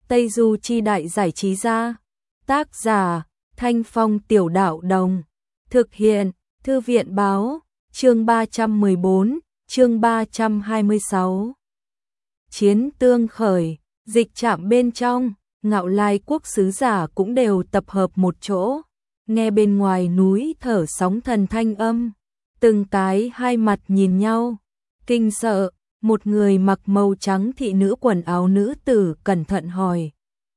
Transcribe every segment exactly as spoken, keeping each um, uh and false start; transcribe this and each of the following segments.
Tây Du Chi Đại Giải Trí Gia. Tác giả Thanh Phong Tiểu Đạo Đồng. Thực hiện Thư viện Báo. Chương ba trăm mười bốn, chương ba trăm hai mươi sáu. Chiến tương khởi, dịch trạm bên trong, Ngạo Lai quốc sứ giả cũng đều tập hợp một chỗ, nghe bên ngoài núi thở sóng thần thanh âm, từng cái hai mặt nhìn nhau, kinh sợ. Một người mặc màu trắng thị nữ quần áo nữ tử cẩn thận hỏi: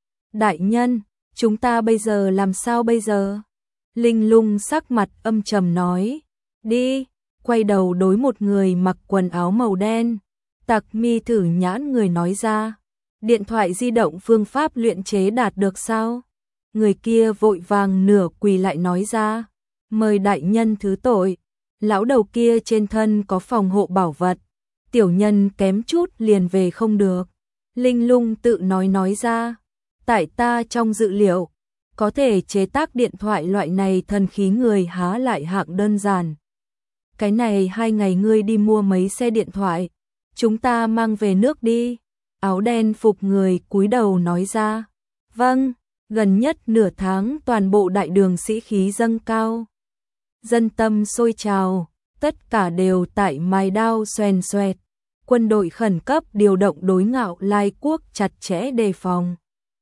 đại nhân, chúng ta bây giờ làm sao bây giờ? Linh Lung sắc mặt âm trầm nói: đi. Quay đầu đối một người mặc quần áo màu đen, tặc mi thử nhãn người nói ra: điện thoại di động phương pháp luyện chế đạt được sao? Người kia vội vàng nửa quỳ lại nói ra: mời đại nhân thứ tội, lão đầu kia trên thân có phòng hộ bảo vật, tiểu nhân kém chút liền về không được. Linh Lung tự nói nói ra: tại ta trong dự liệu, có thể chế tác điện thoại loại này thần khí người há lại hạng đơn giản. Cái này hai ngày ngươi đi mua mấy xe điện thoại, chúng ta mang về nước đi. Áo đen phục người cúi đầu nói ra: vâng. Gần nhất nửa tháng toàn bộ đại đường sĩ khí dâng cao, dân tâm sôi trào, tất cả đều tại mài đao xoèn xoẹt. Quân đội khẩn cấp điều động đối Ngạo Lai quốc chặt chẽ đề phòng.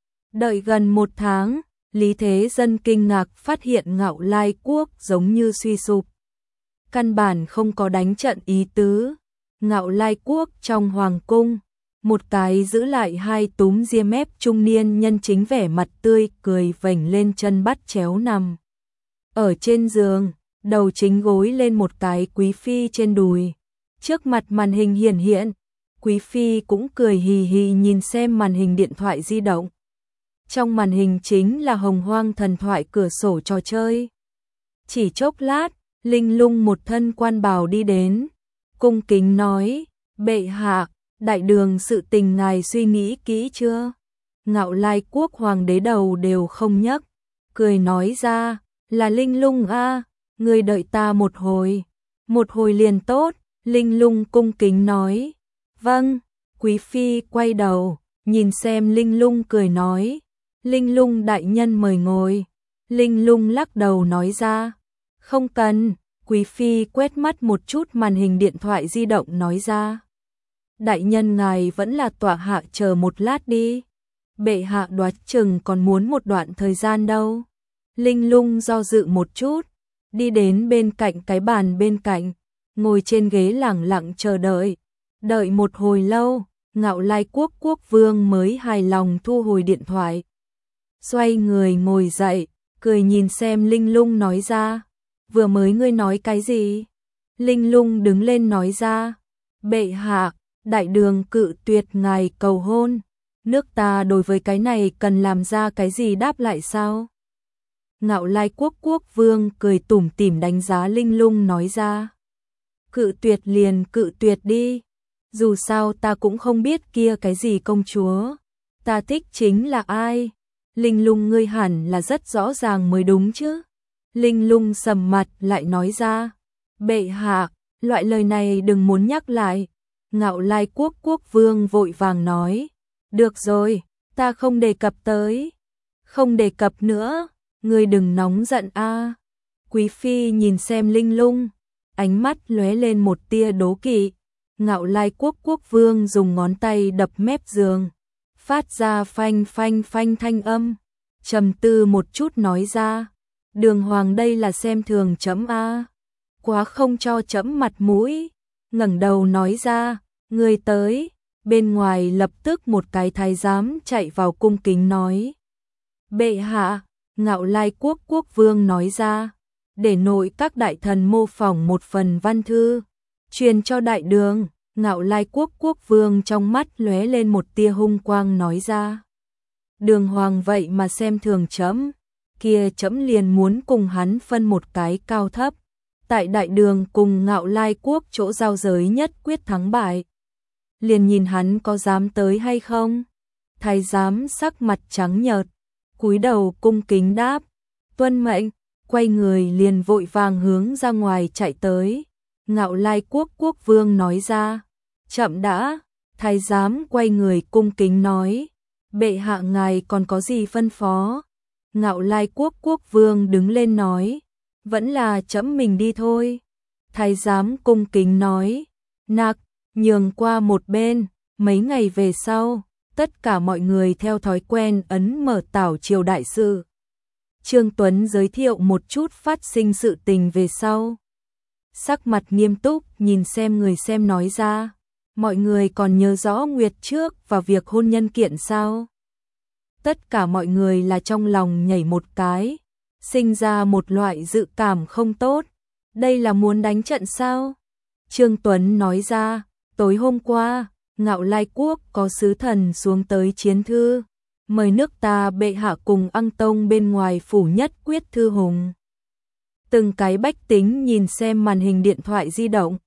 Đợi gần một tháng, Lý Thế Dân kinh ngạc phát hiện Ngạo Lai quốc giống như suy sụp, căn bản không có đánh trận ý tứ. Ngạo Lai quốc trong hoàng cung, một cái giữ lại hai túm ria mép trung niên nhân chính vẻ mặt tươi cười vểnh lên chân bắt chéo nằm ở trên giường, đầu chính gối lên một cái quý phi trên đùi. Trước mặt màn hình hiển hiện, quý phi cũng cười hì hì nhìn xem màn hình điện thoại di động. Trong màn hình chính là Hồng Hoang thần thoại cửa sổ trò chơi. Chỉ chốc lát, Linh Lung một thân quan bào đi đến, cung kính nói: bệ hạ, đại đường sự tình ngài suy nghĩ kỹ chưa? Ngạo Lai quốc hoàng đế đầu đều không nhấc, cười nói ra: là Linh Lung a, ngươi đợi ta một hồi, một hồi liền tốt. Linh Lung cung kính nói: vâng. Quý phi quay đầu, nhìn xem Linh Lung cười nói: Linh Lung đại nhân mời ngồi. Linh Lung lắc đầu nói ra: không cần. Quý phi quét mắt một chút màn hình điện thoại di động nói ra: đại nhân ngài vẫn là tọa hạ chờ một lát đi, bệ hạ đoán chừng còn muốn một đoạn thời gian đâu. Linh Lung do dự một chút, đi đến bên cạnh cái bàn bên cạnh, ngồi trên ghế lẳng lặng chờ đợi. Đợi một hồi lâu, Ngạo Lai quốc quốc vương mới hài lòng thu hồi điện thoại. Xoay người ngồi dậy, cười nhìn xem Linh Lung nói ra: vừa mới ngươi nói cái gì? Linh Lung đứng lên nói ra: bệ hạ, đại đường cự tuyệt ngài cầu hôn, nước ta đối với cái này cần làm ra cái gì đáp lại sao? Ngạo Lai quốc quốc vương cười tủm tỉm đánh giá Linh Lung nói ra: cự tuyệt liền cự tuyệt đi, dù sao ta cũng không biết kia cái gì công chúa, ta thích chính là ai. Linh Lung ngươi hẳn là rất rõ ràng mới đúng chứ. Linh Lung sầm mặt lại nói ra: bệ hạ, loại lời này đừng muốn nhắc lại. Ngạo Lai quốc quốc vương vội vàng nói: được rồi, ta không đề cập tới. Không đề cập nữa, ngươi đừng nóng giận a. Quý phi nhìn xem Linh Lung, ánh mắt lóe lên một tia đố kỵ. Ngạo Lai quốc quốc vương dùng ngón tay đập mép giường, phát ra phanh phanh phanh thanh âm, trầm tư một chút nói ra: đường hoàng đây là xem thường chấm a, quá không cho chấm mặt mũi. Ngẩng đầu nói ra: người tới. Bên ngoài lập tức một cái thái giám chạy vào cung kính nói: bệ hạ. Ngạo Lai quốc quốc vương nói ra: để nội các đại thần mô phỏng một phần văn thư, truyền cho đại đường. Ngạo Lai quốc quốc vương trong mắt lóe lên một tia hung quang nói ra: đường hoàng vậy mà xem thường chấm, kia chấm liền muốn cùng hắn phân một cái cao thấp, tại đại đường cùng Ngạo Lai quốc chỗ giao giới nhất quyết thắng bại, liền nhìn hắn có dám tới hay không. Thái giám sắc mặt trắng nhợt, cúi đầu cung kính đáp: tuân mệnh. Quay người liền vội vàng hướng ra ngoài chạy tới. Ngạo Lai quốc quốc vương nói ra: chậm đã. Thái giám quay người cung kính nói: Bệ hạ ngài còn có gì phân phó? Ngạo Lai quốc quốc vương đứng lên nói, vẫn là trẫm mình đi thôi. Thái giám cung kính nói, nặc, nhường qua một bên. Mấy ngày về sau, tất cả mọi người theo thói quen ấn mở tảo triều đại sự. Trương Tuấn giới thiệu một chút phát sinh sự tình về sau. Sắc mặt nghiêm túc nhìn xem người xem nói ra, mọi người còn nhớ rõ Nguyệt trước và việc hôn nhân kiện sao? Tất cả mọi người là trong lòng nhảy một cái, sinh ra một loại dự cảm không tốt. Đây là muốn đánh trận sao? Trương Tuấn nói ra, tối hôm qua, Ngạo Lai quốc có sứ thần xuống tới chiến thư, mời nước ta bệ hạ cùng Ăng Tông bên ngoài phủ nhất quyết thư hùng. Từng cái bách tính nhìn xem màn hình điện thoại di động,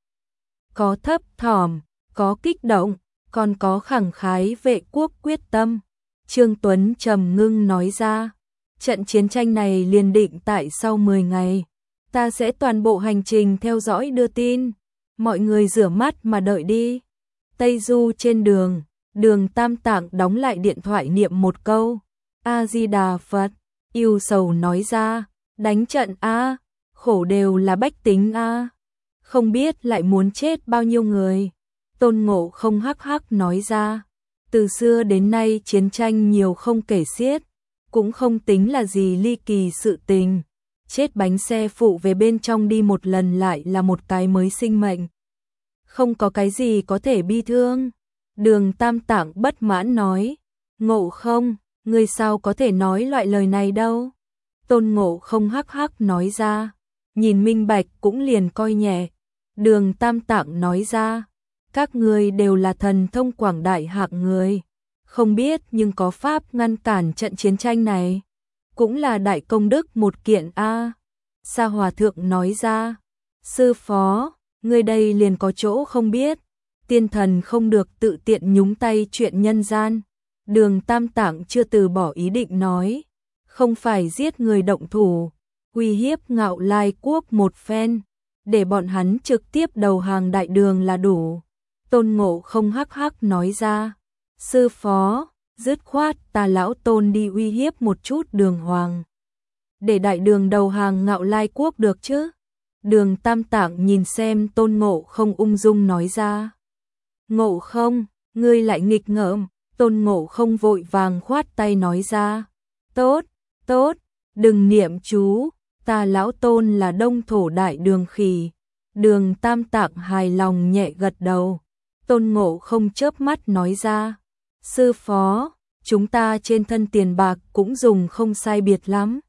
có thấp thỏm, có kích động, còn có khẳng khái vệ quốc quyết tâm. Trương Tuấn trầm ngưng nói ra, trận chiến tranh này liền định tại sau mười ngày, ta sẽ toàn bộ hành trình theo dõi đưa tin, mọi người rửa mắt mà đợi đi. Tây Du trên đường, Đường Tam Tạng đóng lại điện thoại niệm một câu, A Di Đà Phật, yêu sầu nói ra, đánh trận a, khổ đều là bách tính a, không biết lại muốn chết bao nhiêu người. Tôn Ngộ Không hắc hắc nói ra, từ xưa đến nay chiến tranh nhiều không kể xiết, cũng không tính là gì ly kỳ sự tình. Chết bánh xe phụ về bên trong đi một lần lại là một cái mới sinh mệnh. Không có cái gì có thể bi thương. Đường Tam Tạng bất mãn nói, Ngộ Không, ngươi sao có thể nói loại lời này đâu. Tôn Ngộ Không hắc hắc nói ra, nhìn minh bạch cũng liền coi nhẹ. Đường Tam Tạng nói ra, các ngươi đều là thần thông quảng đại hạng người, không biết nhưng có pháp ngăn cản trận chiến tranh này, cũng là đại công đức một kiện a. Sa Hòa Thượng nói ra, sư phó, ngươi đây liền có chỗ không biết, tiên thần không được tự tiện nhúng tay chuyện nhân gian. Đường Tam Tạng chưa từ bỏ ý định nói, không phải giết người động thủ, uy hiếp Ngạo Lai quốc một phen, để bọn hắn trực tiếp đầu hàng đại đường là đủ. Tôn Ngộ Không hắc hắc nói ra, sư phó, dứt khoát ta lão Tôn đi uy hiếp một chút đường hoàng, để đại đường đầu hàng Ngạo Lai quốc được chứ. Đường Tam Tạng nhìn xem Tôn Ngộ Không ung dung nói ra, Ngộ Không, ngươi lại nghịch ngợm. Tôn Ngộ Không vội vàng khoát tay nói ra, tốt, tốt, đừng niệm chú, ta lão Tôn là đông thổ đại đường khỉ. Đường Tam Tạng hài lòng nhẹ gật đầu. Tôn Ngộ Không chớp mắt nói ra, sư phó, chúng ta trên thân tiền bạc cũng dùng không sai biệt lắm,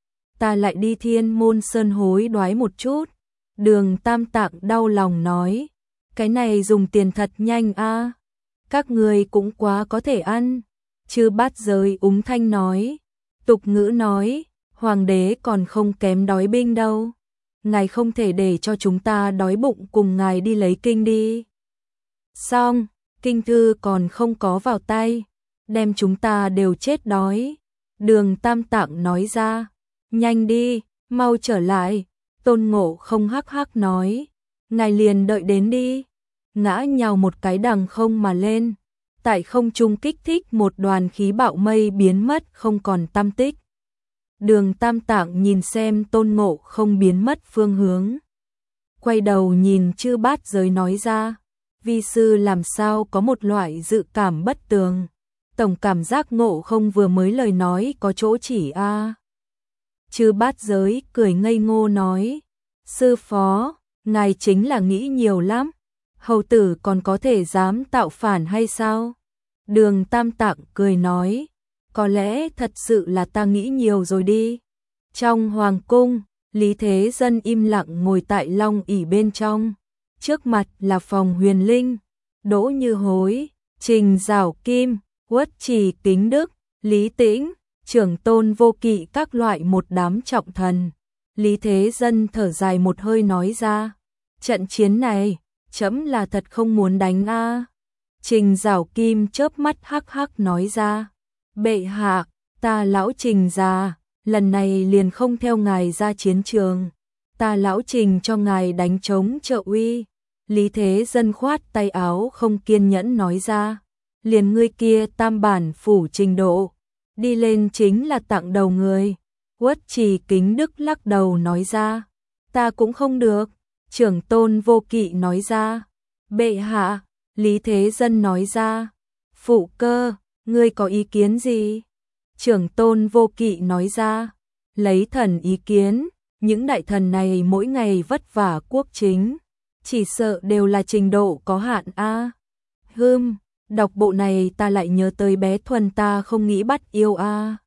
ta lại đi Thiên Môn Sơn hối đoái một chút. Đường Tam Tạng đau lòng nói, cái này dùng tiền thật nhanh a. Các người cũng quá có thể ăn. Chư Bát Giới úng thanh nói, tục ngữ nói, hoàng đế còn không kém đói binh đâu, ngài không thể để cho chúng ta đói bụng cùng ngài đi lấy kinh đi. Xong, kinh thư còn không có vào tay, đem chúng ta đều chết đói. Đường Tam Tạng nói ra, nhanh đi, mau trở lại. Tôn Ngộ Không hắc hắc nói, ngài liền đợi đến đi. Ngã nhào một cái đằng không mà lên, tại không trung kích thích một đoàn khí bạo mây biến mất không còn tăm tích. Đường Tam Tạng nhìn xem Tôn Ngộ Không biến mất phương hướng, quay đầu nhìn Chư Bát Giới nói ra, vi sư làm sao có một loại dự cảm bất tường, tổng cảm giác Ngộ Không vừa mới lời nói có chỗ chỉ a. À. Chư Bát Giới cười ngây ngô nói, sư phó, ngài chính là nghĩ nhiều lắm, hầu tử còn có thể dám tạo phản hay sao? Đường Tam Tạng cười nói, có lẽ thật sự là ta nghĩ nhiều rồi đi. Trong hoàng cung, Lý Thế Dân im lặng ngồi tại long ỷ bên trong, trước mặt là Phòng Huyền Linh, Đỗ Như Hối, Trình Giảo Kim, Uất Trì Kính Đức, Lý Tĩnh, Trưởng Tôn Vô Kỵ các loại một đám trọng thần. Lý Thế Dân thở dài một hơi nói ra, trận chiến này, chấm là thật không muốn đánh a. Trình Giảo Kim chớp mắt hắc hắc nói ra, bệ hạ, ta lão Trình già, lần này liền không theo ngài ra chiến trường, ta lão Trình cho ngài đánh trống trợ uy. Lý Thế Dân khoát tay áo không kiên nhẫn nói ra, liền ngươi kia tam bản phủ trình độ, đi lên chính là tặng đầu người. Uất Trì Kính Đức lắc đầu nói ra, ta cũng không được. Trưởng tôn Vô Kỵ nói ra, bệ hạ. Lý Thế Dân nói ra, phụ cơ, ngươi có ý kiến gì? Trưởng tôn Vô Kỵ nói ra, lấy thần ý kiến, những đại thần này mỗi ngày vất vả quốc chính, chỉ sợ đều là trình độ có hạn a. À. Hừm, đọc bộ này ta lại nhớ tới bé Thuần ta không nghĩ bắt yêu a. À.